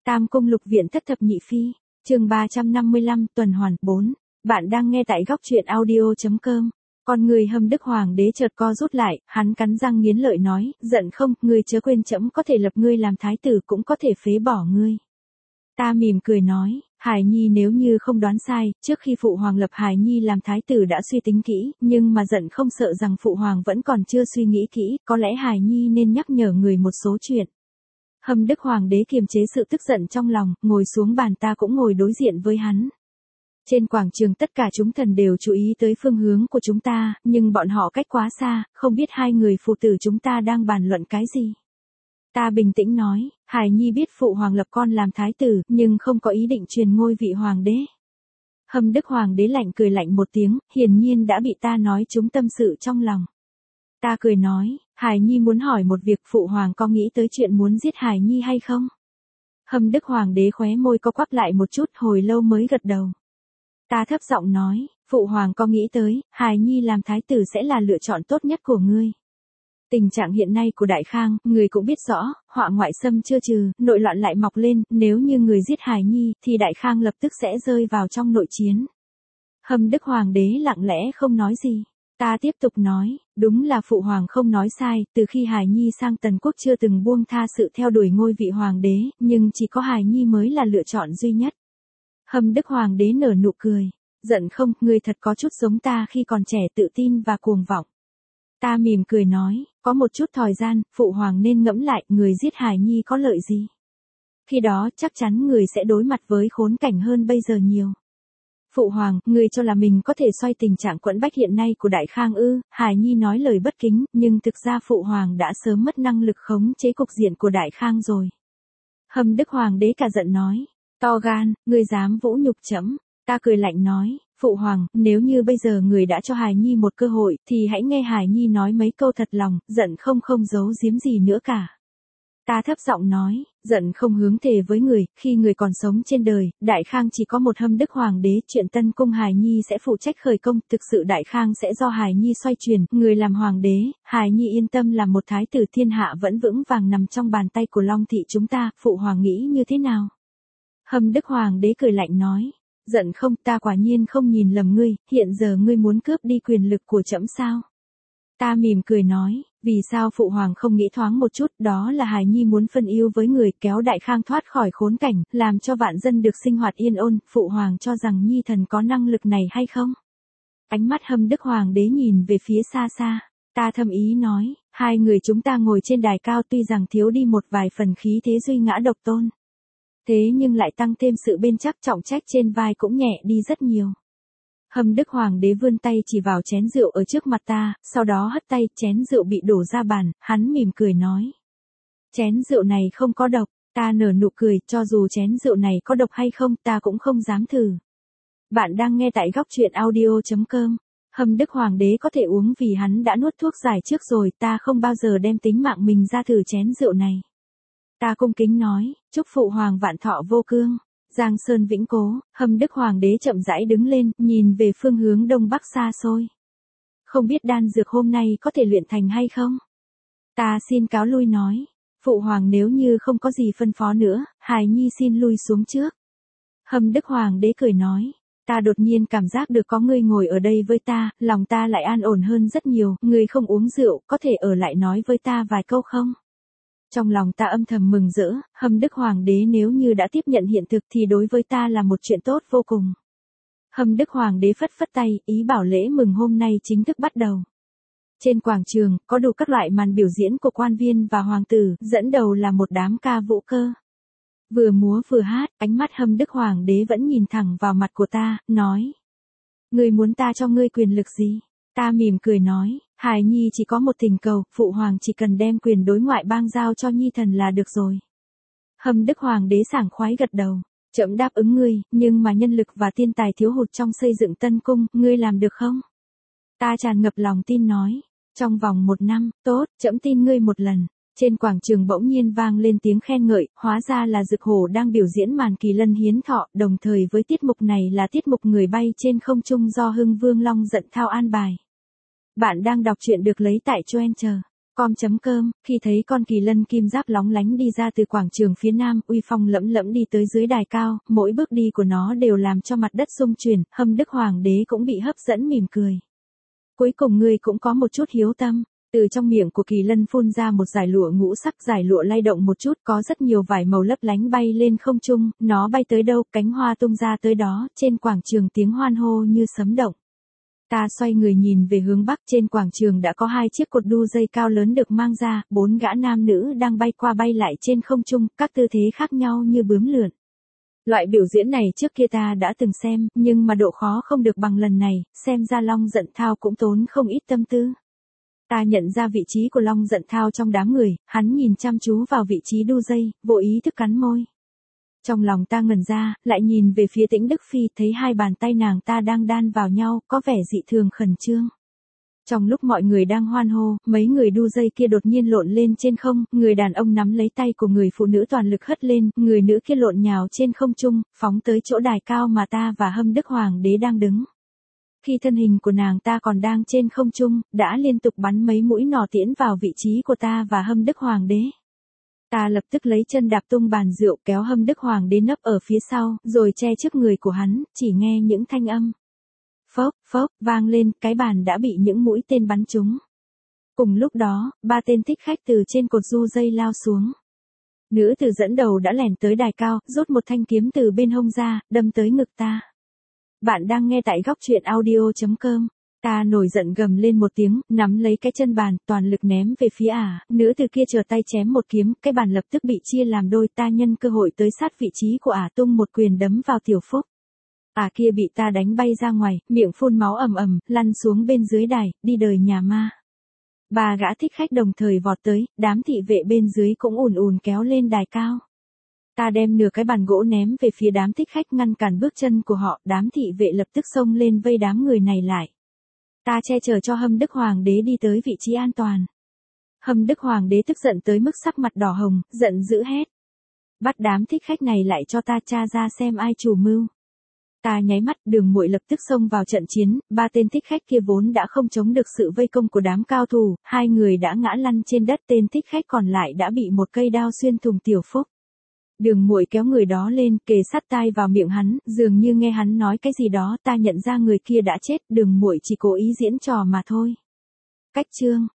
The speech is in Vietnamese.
Tam cung lục viện thất thập nhị phi, chương 355, tuần hoàn 4. Bạn đang nghe tại góc truyện audio.com. Con người Hâm Đức Hoàng đế chợt co rút lại, hắn cắn răng nghiến lợi nói, giận không, ngươi chớ quên trẫm có thể lập ngươi làm thái tử cũng có thể phế bỏ ngươi. Ta mỉm cười nói, Hải Nhi nếu như không đoán sai, trước khi phụ hoàng lập Hải Nhi làm thái tử đã suy tính kỹ, nhưng mà giận không sợ rằng phụ hoàng vẫn còn chưa suy nghĩ kỹ, có lẽ Hải Nhi nên nhắc nhở người một số chuyện. Hâm Đức Hoàng đế kiềm chế sự tức giận trong lòng, ngồi xuống bàn, ta cũng ngồi đối diện với hắn. Trên quảng trường tất cả chúng thần đều chú ý tới phương hướng của chúng ta, nhưng bọn họ cách quá xa, không biết hai người phụ tử chúng ta đang bàn luận cái gì. Ta bình tĩnh nói, Hải Nhi biết phụ hoàng lập con làm thái tử, nhưng không có ý định truyền ngôi vị hoàng đế. Hâm Đức Hoàng đế lạnh cười lạnh một tiếng, hiển nhiên đã bị ta nói trúng tâm sự trong lòng. Ta cười nói, Hải Nhi muốn hỏi một việc, phụ hoàng có nghĩ tới chuyện muốn giết Hải Nhi hay không? Hâm Đức Hoàng đế khóe môi co quắp lại một chút, hồi lâu mới gật đầu. Ta thấp giọng nói, phụ hoàng có nghĩ tới, Hải Nhi làm thái tử sẽ là lựa chọn tốt nhất của ngươi. Tình trạng hiện nay của Đại Khang, người cũng biết rõ, họa ngoại xâm chưa trừ, nội loạn lại mọc lên, nếu như người giết Hải Nhi, thì Đại Khang lập tức sẽ rơi vào trong nội chiến. Hâm Đức Hoàng đế lặng lẽ không nói gì. Ta tiếp tục nói, đúng là phụ hoàng không nói sai, từ khi Hải Nhi sang Tần Quốc chưa từng buông tha sự theo đuổi ngôi vị hoàng đế, nhưng chỉ có Hải Nhi mới là lựa chọn duy nhất. Hâm Đức Hoàng đế nở nụ cười, giận không, ngươi thật có chút giống ta khi còn trẻ, tự tin và cuồng vọng. Ta mỉm cười nói, có một chút thời gian, phụ hoàng nên ngẫm lại, người giết Hải Nhi có lợi gì. Khi đó chắc chắn người sẽ đối mặt với khốn cảnh hơn bây giờ nhiều. Phụ hoàng, người cho là mình có thể xoay tình trạng quẫn bách hiện nay của Đại Khang ư? Hải Nhi nói lời bất kính, nhưng thực ra phụ hoàng đã sớm mất năng lực khống chế cục diện của Đại Khang rồi. Hâm Đức Hoàng đế cả giận nói, to gan, người dám vũ nhục trẫm. Ta cười lạnh nói, phụ hoàng, nếu như bây giờ người đã cho Hải Nhi một cơ hội, thì hãy nghe Hải Nhi nói mấy câu thật lòng, giận không giấu giếm gì nữa cả. Ta thấp giọng nói, giận không hướng thề với người, khi người còn sống trên đời, Đại Khang chỉ có một Hâm Đức Hoàng đế, chuyện Tân Cung Hải Nhi sẽ phụ trách khởi công, thực sự Đại Khang sẽ do Hải Nhi xoay chuyển, người làm hoàng đế, Hải Nhi yên tâm làm một thái tử, thiên hạ vẫn vững vàng nằm trong bàn tay của Long thị chúng ta, phụ hoàng nghĩ như thế nào? Hâm Đức Hoàng đế cười lạnh nói, giận không, ta quả nhiên không nhìn lầm ngươi, hiện giờ ngươi muốn cướp đi quyền lực của trẫm sao? Ta mỉm cười nói, vì sao phụ hoàng không nghĩ thoáng một chút, đó là Hải Nhi muốn phân ưu với người, kéo Đại Khang thoát khỏi khốn cảnh, làm cho vạn dân được sinh hoạt yên ổn, phụ hoàng cho rằng Nhi thần có năng lực này hay không? Ánh mắt Hâm Đức Hoàng đế nhìn về phía xa xa, ta thầm ý nói, hai người chúng ta ngồi trên đài cao tuy rằng thiếu đi một vài phần khí thế duy ngã độc tôn. Thế nhưng lại tăng thêm sự bên chắc, trọng trách trên vai cũng nhẹ đi rất nhiều. Hâm Đức Hoàng đế vươn tay chỉ vào chén rượu ở trước mặt ta, sau đó hất tay, chén rượu bị đổ ra bàn, hắn mỉm cười nói. Chén rượu này không có độc, ta nở nụ cười, cho dù chén rượu này có độc hay không, ta cũng không dám thử. Bạn đang nghe tại góc truyện audio.com. Hâm Đức Hoàng đế có thể uống vì hắn đã nuốt thuốc giải trước rồi, ta không bao giờ đem tính mạng mình ra thử chén rượu này. Ta cung kính nói, chúc phụ hoàng vạn thọ vô cương, Giang Sơn vĩnh cố. Hâm Đức Hoàng đế chậm rãi đứng lên, nhìn về phương hướng đông bắc xa xôi. Không biết đan dược hôm nay có thể luyện thành hay không? Ta xin cáo lui nói, phụ hoàng nếu như không có gì phân phó nữa, Hải Nhi xin lui xuống trước. Hâm Đức Hoàng đế cười nói, ta đột nhiên cảm giác được có người ngồi ở đây với ta, lòng ta lại an ổn hơn rất nhiều, người không uống rượu, có thể ở lại nói với ta vài câu không? Trong lòng ta âm thầm mừng rỡ, Hâm Đức Hoàng đế nếu như đã tiếp nhận hiện thực thì đối với ta là một chuyện tốt vô cùng. Hâm Đức Hoàng đế phất phất tay, ý bảo lễ mừng hôm nay chính thức bắt đầu. Trên quảng trường, có đủ các loại màn biểu diễn của quan viên và hoàng tử, dẫn đầu là một đám ca vũ cơ. Vừa múa vừa hát, ánh mắt Hâm Đức Hoàng đế vẫn nhìn thẳng vào mặt của ta, nói. Ngươi muốn ta cho ngươi quyền lực gì? Ta mỉm cười nói, Hải Nhi chỉ có một thỉnh cầu, phụ hoàng chỉ cần đem quyền đối ngoại bang giao cho Nhi thần là được rồi. Hâm Đức Hoàng đế sảng khoái gật đầu, trẫm đáp ứng ngươi, nhưng mà nhân lực và thiên tài thiếu hụt trong xây dựng Tân Cung, ngươi làm được không? Ta tràn ngập lòng tin nói, trong vòng 1 năm, tốt, trẫm tin ngươi một lần. Trên quảng trường bỗng nhiên vang lên tiếng khen ngợi, hóa ra là Dực Hổ đang biểu diễn màn kỳ lân hiến thọ, đồng thời với tiết mục này là tiết mục người bay trên không trung do Hưng Vương Long Giận Thao an bài. Bạn đang đọc truyện được lấy tại Choencher. Com.com, khi thấy con kỳ lân kim giáp lóng lánh đi ra từ quảng trường phía nam, uy phong lẫm lẫm đi tới dưới đài cao, mỗi bước đi của nó đều làm cho mặt đất rung chuyển, Hâm Đức Hoàng đế cũng bị hấp dẫn mỉm cười. Cuối cùng ngươi cũng có một chút hiếu tâm. Từ trong miệng của kỳ lân phun ra một dải lụa ngũ sắc, dải lụa lay động một chút, có rất nhiều vải màu lấp lánh bay lên không trung, nó bay tới đâu, cánh hoa tung ra tới đó, trên quảng trường tiếng hoan hô như sấm động. Ta xoay người nhìn về hướng bắc, trên quảng trường đã có 2 chiếc cột đu dây cao lớn được mang ra, 4 gã nam nữ đang bay qua bay lại trên không trung, các tư thế khác nhau như bướm lượn. Loại biểu diễn này trước kia ta đã từng xem, nhưng mà độ khó không được bằng lần này, xem ra Long Dận Thao cũng tốn không ít tâm tư. Ta nhận ra vị trí của Long Dận Thao trong đám người, hắn nhìn chăm chú vào vị trí đu dây, vô ý thức cắn môi. Trong lòng ta ngẩn ra, lại nhìn về phía Tĩnh Đức Phi, thấy 2 bàn tay nàng ta đang đan vào nhau, có vẻ dị thường khẩn trương. Trong lúc mọi người đang hoan hô, mấy người đu dây kia đột nhiên lộn lên trên không, người đàn ông nắm lấy tay của người phụ nữ toàn lực hất lên, người nữ kia lộn nhào trên không trung, phóng tới chỗ đài cao mà ta và Hâm Đức Hoàng đế đang đứng. Khi thân hình của nàng ta còn đang trên không trung, đã liên tục bắn mấy mũi nỏ tiễn vào vị trí của ta và Hâm Đức Hoàng đế. Ta lập tức lấy chân đạp tung bàn rượu, kéo Hâm Đức Hoàng đế nấp ở phía sau, rồi che trước người của hắn, chỉ nghe những thanh âm phốc, phốc, vang lên, cái bàn đã bị những mũi tên bắn trúng. Cùng lúc đó, 3 tên thích khách từ trên cột du dây lao xuống. Nữ tử dẫn đầu đã lẻn tới đài cao, rút một thanh kiếm từ bên hông ra, đâm tới ngực ta. Bạn đang nghe tại góc truyện audio.com. Ta nổi giận gầm lên một tiếng, nắm lấy cái chân bàn, toàn lực ném về phía ả, nữ từ kia trở tay chém một kiếm, cái bàn lập tức bị chia làm đôi, ta nhân cơ hội tới sát vị trí của ả tung một quyền đấm vào Tiểu Phúc. Ả kia bị ta đánh bay ra ngoài, miệng phun máu ầm ầm, lăn xuống bên dưới đài, đi đời nhà ma. 3 gã thích khách đồng thời vọt tới, đám thị vệ bên dưới cũng ùn ùn kéo lên đài cao. Ta đem nửa cái bàn gỗ ném về phía đám thích khách ngăn cản bước chân của họ, đám thị vệ lập tức xông lên vây đám người này lại. Ta che chở cho Hâm Đức Hoàng đế đi tới vị trí an toàn. Hâm Đức Hoàng đế tức giận tới mức sắc mặt đỏ hồng, giận dữ hét. Bắt đám thích khách này lại cho ta tra ra xem ai chủ mưu. Ta nháy mắt, Đường Muội lập tức xông vào trận chiến, 3 tên thích khách kia vốn đã không chống được sự vây công của đám cao thủ, 2 người đã ngã lăn trên đất, tên thích khách còn lại đã bị một cây đao xuyên thủng Tiểu Phúc. Đường Muội kéo người đó lên, kề sát tai vào miệng hắn, dường như nghe hắn nói cái gì đó, ta nhận ra người kia đã chết, Đường Muội chỉ cố ý diễn trò mà thôi. Cách chương